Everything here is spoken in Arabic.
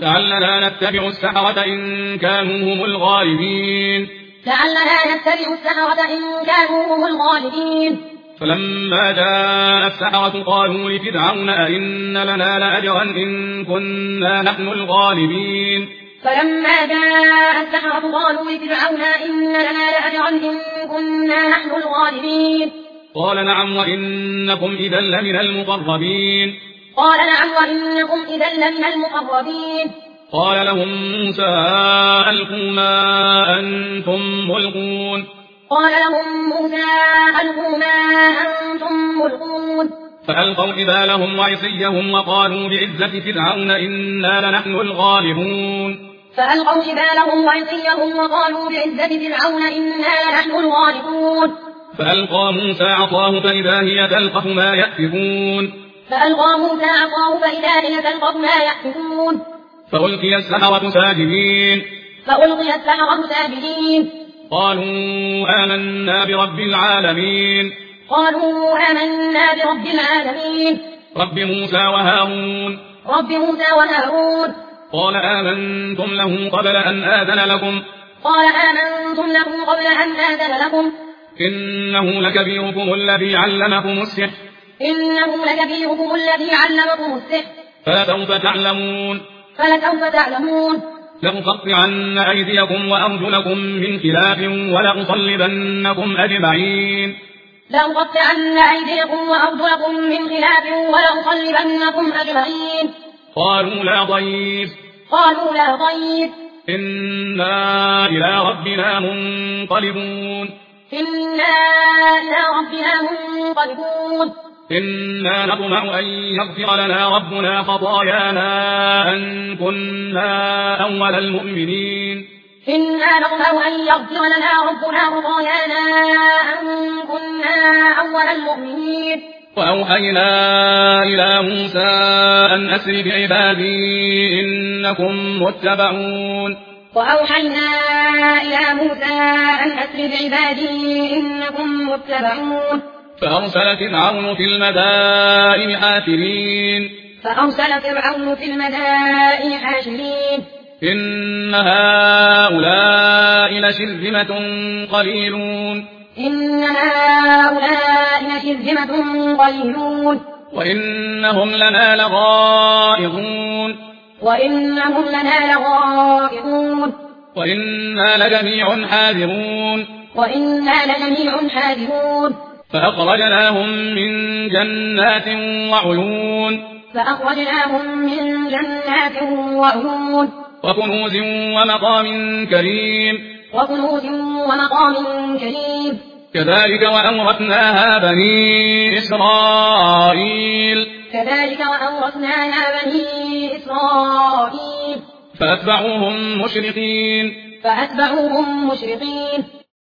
لعلنا نتبع السحرة إن كانوا هم الغالبين فلما جاء السحرة قالوا لفرعون أئن لنا لأجرا إن كنا نحن الغالبين قال نعم وإنكم إذا لمن المقربين قال لهم موسى ألقوا ما أنتم ملقون فألقوا حبالهم وعصيهم وقالوا بعزة فرعون إنا لنحن الغالبون فألقى موسى عصاه فإذا هي تلقف ما يأفكون فألقي السحرة ساجدين قالوا آمنا برب العالمين رب موسى وهارون قال آمنتم له قبل أن آذن لكم إنه لكبيركم الذي علمكم السحر فلسوف تعلمون لأقطعن أيديكم وأرجلكم من خلاف ولأصلبنكم أجمعين قالوا لا ضير إنا إلى ربنا منقلبون إنا نطمع أن يغفر لنا ربنا خطايانا أن كنا أول المؤمنين وأوحينا إلى موسى أن أسر بعبادي إنكم متبعون فأرسل فرعون في المدائن حاشرين إن هؤلاء لشرذمة قليلون وإنهم لنا لغائظون وإنا لجميع حاذرون فأخرجناهم من جنات وعيون وكنوز ومقام كريم كذلك وأورثناها بني إسرائيل فأتبعوهم مشرقين